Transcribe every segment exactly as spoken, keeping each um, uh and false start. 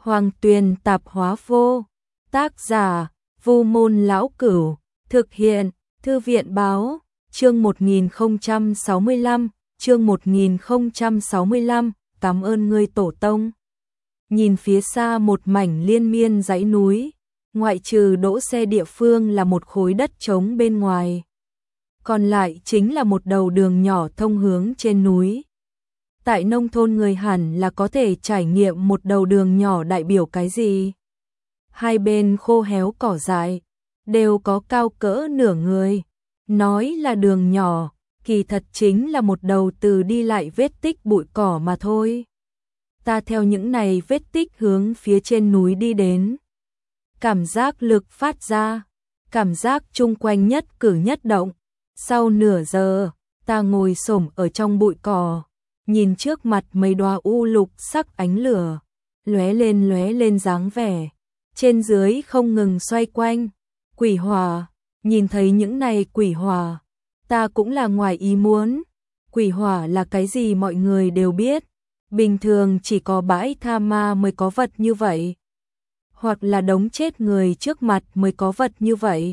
Hoàng Tuyền Tạp Hóa Vô. Tác giả: Vu Môn Lão Cửu. Thực hiện: Thư viện Báo. Chương một nghìn không trăm sáu mươi lăm, chương một nghìn không trăm sáu mươi lăm, cảm ơn ngươi tổ tông. Nhìn phía xa một mảnh liên miên dãy núi, ngoại trừ đỗ xe địa phương là một khối đất trống bên ngoài. Còn lại chính là một đầu đường nhỏ thông hướng trên núi. Tại nông thôn người hẳn là có thể trải nghiệm một đầu đường nhỏ đại biểu cái gì. Hai bên khô héo cỏ dại, đều có cao cỡ nửa người. Nói là đường nhỏ, kỳ thật chính là một đầu từ đi lại vết tích bụi cỏ mà thôi. Ta theo những này vết tích hướng phía trên núi đi đến. Cảm giác lực phát ra, cảm giác chung quanh nhất cử nhất động. Sau nửa giờ, ta ngồi xổm ở trong bụi cỏ, nhìn trước mặt mấy đóa u lục sắc ánh lửa, lóe lên lóe lên dáng vẻ, trên dưới không ngừng xoay quanh. Quỷ hỏa, nhìn thấy những này quỷ hỏa, ta cũng là ngoài ý muốn. Quỷ hỏa là cái gì mọi người đều biết, bình thường chỉ có bãi tha ma mới có vật như vậy, hoặc là đống chết người trước mặt mới có vật như vậy.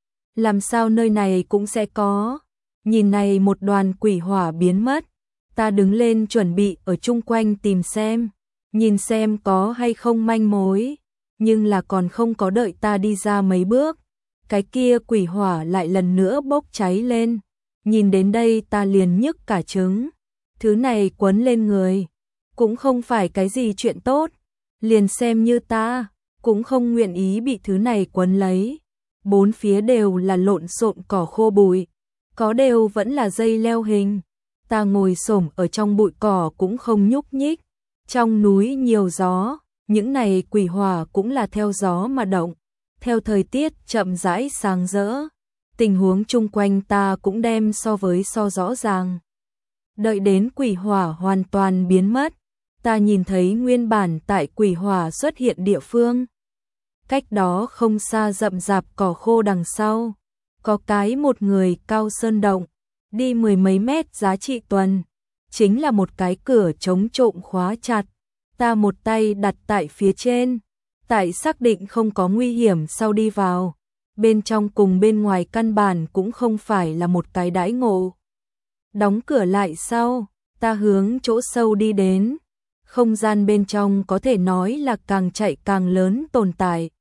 Làm sao nơi này cũng sẽ có? Nhìn này một đoàn quỷ hỏa biến mất, ta đứng lên chuẩn bị ở chung quanh tìm xem, nhìn xem có hay không manh mối, nhưng là còn không có đợi ta đi ra mấy bước, cái kia quỷ hỏa lại lần nữa bốc cháy lên. Nhìn đến đây ta liền nhức cả trứng, thứ này quấn lên người, cũng không phải cái gì chuyện tốt, liền xem như ta, cũng không nguyện ý bị thứ này quấn lấy. Bốn phía đều là lộn xộn cỏ khô bụi, có đều vẫn là dây leo hình. Ta ngồi xổm ở trong bụi cỏ cũng không nhúc nhích. Trong núi nhiều gió, những này quỷ hỏa cũng là theo gió mà động, theo thời tiết chậm rãi sáng rỡ. Tình huống chung quanh ta cũng đem so với so rõ ràng. Đợi đến quỷ hỏa hoàn toàn biến mất, ta nhìn thấy nguyên bản tại quỷ hỏa xuất hiện địa phương. Cách đó không xa rậm rạp cỏ khô đằng sau, có cái một người cao sơn động, đi mười mấy mét giá trị tuần, chính là một cái cửa chống trộm khóa chặt. Ta một tay đặt tại phía trên, tại xác định không có nguy hiểm sau đi vào. Bên trong cùng bên ngoài căn bản cũng không phải là một cái đãi ngộ. Đóng cửa lại sau, ta hướng chỗ sâu đi đến. Không gian bên trong có thể nói là càng chạy càng lớn tồn tại.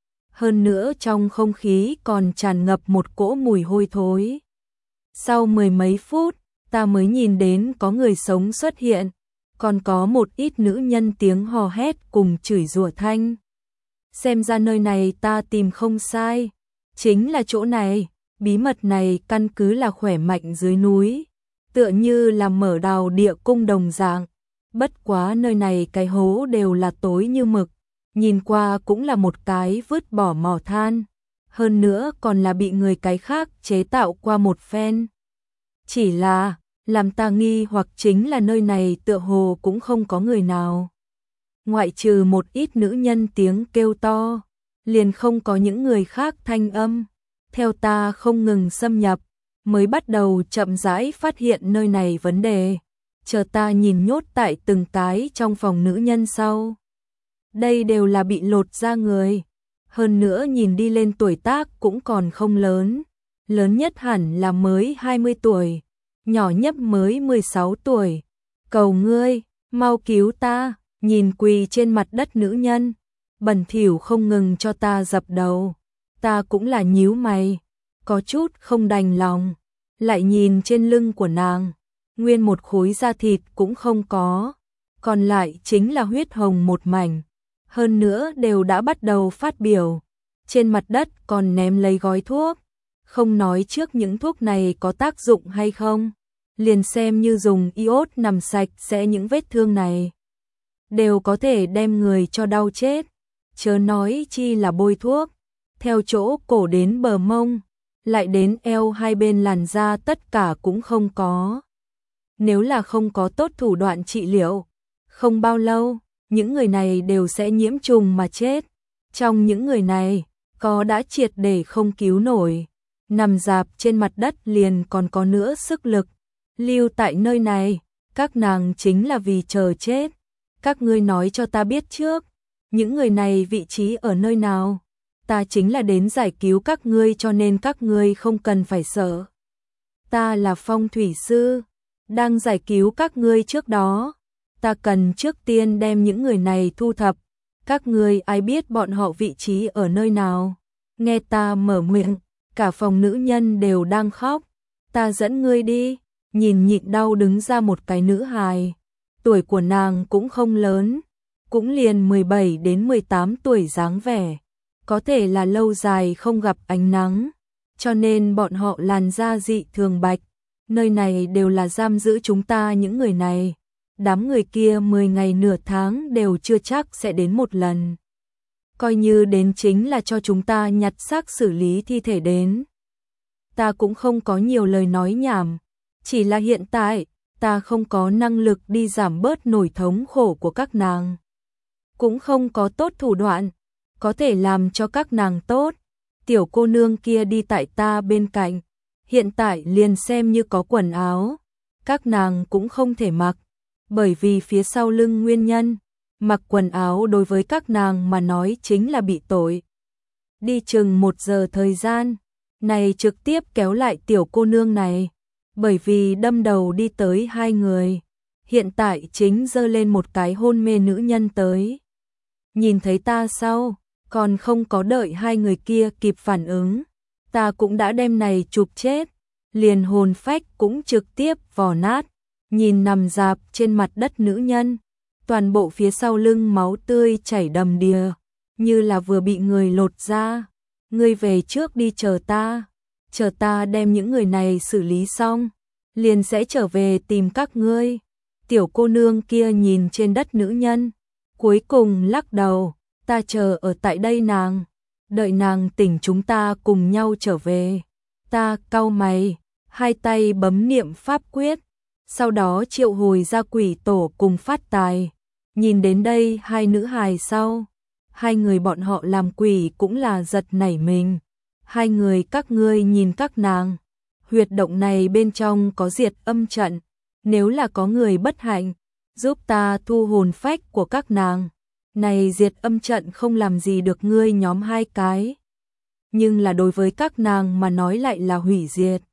Hơn nữa trong không khí còn tràn ngập một cỗ mùi hôi thối. Sau mười mấy phút, ta mới nhìn đến có người sống xuất hiện, còn có một ít nữ nhân tiếng hò hét cùng chửi rủa thanh. Xem ra nơi này ta tìm không sai, chính là chỗ này. Bí mật này căn cứ là khỏe mạnh dưới núi, tựa như là mở đào địa cung đồng dạng. Bất quá nơi này cái hố đều là tối như mực, nhìn qua cũng là một cái vứt bỏ mỏ than, hơn nữa còn là bị người cái khác chế tạo qua một phen. Chỉ là, làm ta nghi hoặc chính là nơi này tựa hồ cũng không có người nào. Ngoại trừ một ít nữ nhân tiếng kêu to, liền không có những người khác thanh âm. Theo ta không ngừng xâm nhập, mới bắt đầu chậm rãi phát hiện nơi này vấn đề. Chờ ta nhìn nhốt tại từng cái trong phòng nữ nhân sau. Đây đều là bị lột ra người. Hơn nữa nhìn đi lên tuổi tác cũng còn không lớn. Lớn nhất hẳn là mới hai mươi tuổi. Nhỏ nhất mới mười sáu tuổi. Cầu ngươi, mau cứu ta. Nhìn quỳ trên mặt đất nữ nhân, bẩn thỉu không ngừng cho ta dập đầu. Ta cũng là nhíu mày, có chút không đành lòng. Lại nhìn trên lưng của nàng, nguyên một khối da thịt cũng không có, còn lại chính là huyết hồng một mảnh. Hơn nữa đều đã bắt đầu phát biểu. Trên mặt đất còn ném lấy gói thuốc. Không nói trước những thuốc này có tác dụng hay không, liền xem như dùng iốt nằm sạch sẽ những vết thương này, đều có thể đem người cho đau chết. Chớ nói chi là bôi thuốc. Theo chỗ cổ đến bờ mông, lại đến eo hai bên làn da tất cả cũng không có. Nếu là không có tốt thủ đoạn trị liệu, không bao lâu, những người này đều sẽ nhiễm trùng mà chết. Trong những người này, có đã triệt để không cứu nổi, nằm rạp trên mặt đất liền còn có nữa sức lực. Lưu tại nơi này, các nàng chính là vì chờ chết. Các ngươi nói cho ta biết trước, những người này vị trí ở nơi nào? Ta chính là đến giải cứu các ngươi cho nên các ngươi không cần phải sợ. Ta là phong thủy sư, đang giải cứu các ngươi trước đó. Ta cần trước tiên đem những người này thu thập. Các ngươi ai biết bọn họ vị trí ở nơi nào? Nghe ta mở miệng, cả phòng nữ nhân đều đang khóc. Ta dẫn ngươi đi. Nhìn nhịn đau đứng ra một cái nữ hài. Tuổi của nàng cũng không lớn, cũng liền mười bảy đến mười tám tuổi dáng vẻ. Có thể là lâu dài không gặp ánh nắng, cho nên bọn họ làn da dị thường bạch. Nơi này đều là giam giữ chúng ta những người này. Đám người kia mười ngày nửa tháng đều chưa chắc sẽ đến một lần. Coi như đến chính là cho chúng ta nhặt xác xử lý thi thể đến. Ta cũng không có nhiều lời nói nhảm, chỉ là hiện tại ta không có năng lực đi giảm bớt nỗi thống khổ của các nàng. Cũng không có tốt thủ đoạn, có thể làm cho các nàng tốt. Tiểu cô nương kia đi tại ta bên cạnh, hiện tại liền xem như có quần áo, các nàng cũng không thể mặc, bởi vì phía sau lưng nguyên nhân, mặc quần áo đối với các nàng mà nói chính là bị tội. Đi chừng một giờ thời gian, này trực tiếp kéo lại tiểu cô nương này, bởi vì đâm đầu đi tới hai người, hiện tại chính giơ lên một cái hôn mê nữ nhân tới. Nhìn thấy ta sau, còn không có đợi hai người kia kịp phản ứng, ta cũng đã đem này chụp chết, liền hồn phách cũng trực tiếp vò nát. Nhìn nằm rạp trên mặt đất nữ nhân, toàn bộ phía sau lưng máu tươi chảy đầm đìa, như là vừa bị người lột ra. Ngươi về trước đi chờ ta, chờ ta đem những người này xử lý xong, liền sẽ trở về tìm các ngươi. Tiểu cô nương kia nhìn trên đất nữ nhân, cuối cùng lắc đầu, ta chờ ở tại đây nàng, đợi nàng tỉnh chúng ta cùng nhau trở về. Ta cau mày, hai tay bấm niệm pháp quyết, sau đó triệu hồi ra quỷ tổ cùng phát tài. Nhìn đến đây hai nữ hài sau, hai người bọn họ làm quỷ cũng là giật nảy mình. Hai người các ngươi nhìn các nàng, huyệt động này bên trong có diệt âm trận, nếu là có người bất hạnh, giúp ta thu hồn phách của các nàng. Này diệt âm trận không làm gì được ngươi nhóm hai cái, nhưng là đối với các nàng mà nói lại là hủy diệt.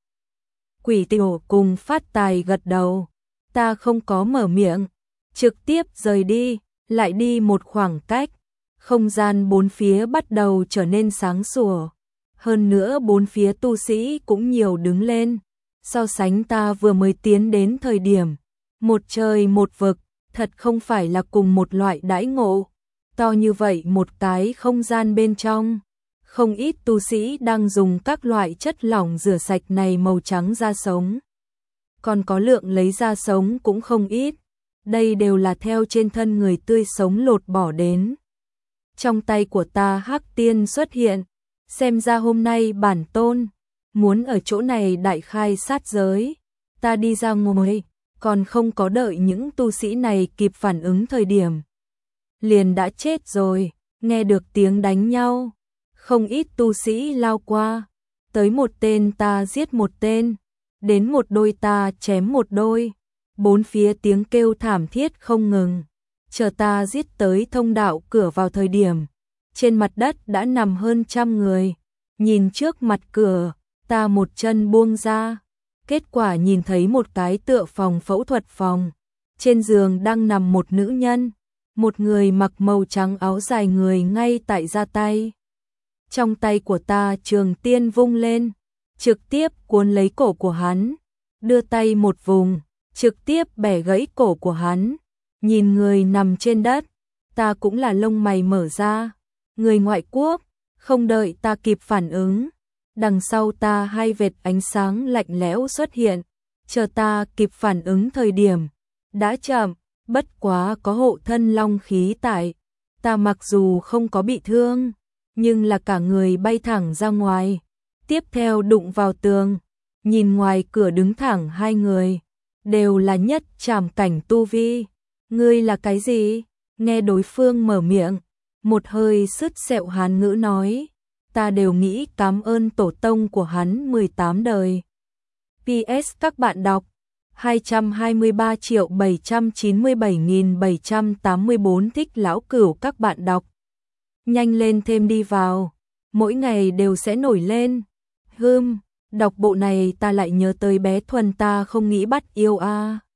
Quỷ tiểu cùng phát tài gật đầu, ta không có mở miệng, trực tiếp rời đi, lại đi một khoảng cách, không gian bốn phía bắt đầu trở nên sáng sủa, hơn nữa bốn phía tu sĩ cũng nhiều đứng lên, so sánh ta vừa mới tiến đến thời điểm, một trời một vực, thật không phải là cùng một loại đãi ngộ. To như vậy một cái không gian bên trong, không ít tu sĩ đang dùng các loại chất lỏng rửa sạch này màu trắng da sống. Còn có lượng lấy da sống cũng không ít, đây đều là theo trên thân người tươi sống lột bỏ đến. Trong tay của ta hắc tiên xuất hiện, xem ra hôm nay bản tôn muốn ở chỗ này đại khai sát giới. Ta đi ra ngồi, còn không có đợi những tu sĩ này kịp phản ứng thời điểm, liền đã chết rồi. Nghe được tiếng đánh nhau, không ít tu sĩ lao qua, tới một tên ta giết một tên, đến một đôi ta chém một đôi, bốn phía tiếng kêu thảm thiết không ngừng. Chờ ta giết tới thông đạo cửa vào thời điểm, trên mặt đất đã nằm hơn trăm người. Nhìn trước mặt cửa, ta một chân buông ra, kết quả nhìn thấy một cái tựa phòng phẫu thuật phòng, trên giường đang nằm một nữ nhân, một người mặc màu trắng áo dài người ngay tại ra tay. Trong tay của ta trường tiên vung lên, trực tiếp cuốn lấy cổ của hắn, đưa tay một vùng, trực tiếp bẻ gãy cổ của hắn. Nhìn người nằm trên đất, ta cũng là lông mày mở ra, người ngoại quốc. Không đợi ta kịp phản ứng, đằng sau ta hai vệt ánh sáng lạnh lẽo xuất hiện, chờ ta kịp phản ứng thời điểm, đã chậm. Bất quá có hộ thân long khí tại, ta mặc dù không có bị thương, nhưng là cả người bay thẳng ra ngoài, tiếp theo đụng vào tường. Nhìn ngoài cửa đứng thẳng hai người, đều là nhất trảm cảnh tu vi. Ngươi là cái gì? Nghe đối phương mở miệng, một hơi sứt sẹo hán ngữ nói, ta đều nghĩ cảm ơn tổ tông của hắn mười tám đời. pê ét các bạn đọc hai trăm hai mươi ba triệu bảy trăm chín mươi bảy nghìn bảy trăm tám mươi bốn thích lão cửu các bạn đọc. Nhanh lên thêm đi vào, mỗi ngày đều sẽ nổi lên. Hưm, đọc bộ này ta lại nhớ tới bé Thuần ta không nghĩ bắt yêu a. À.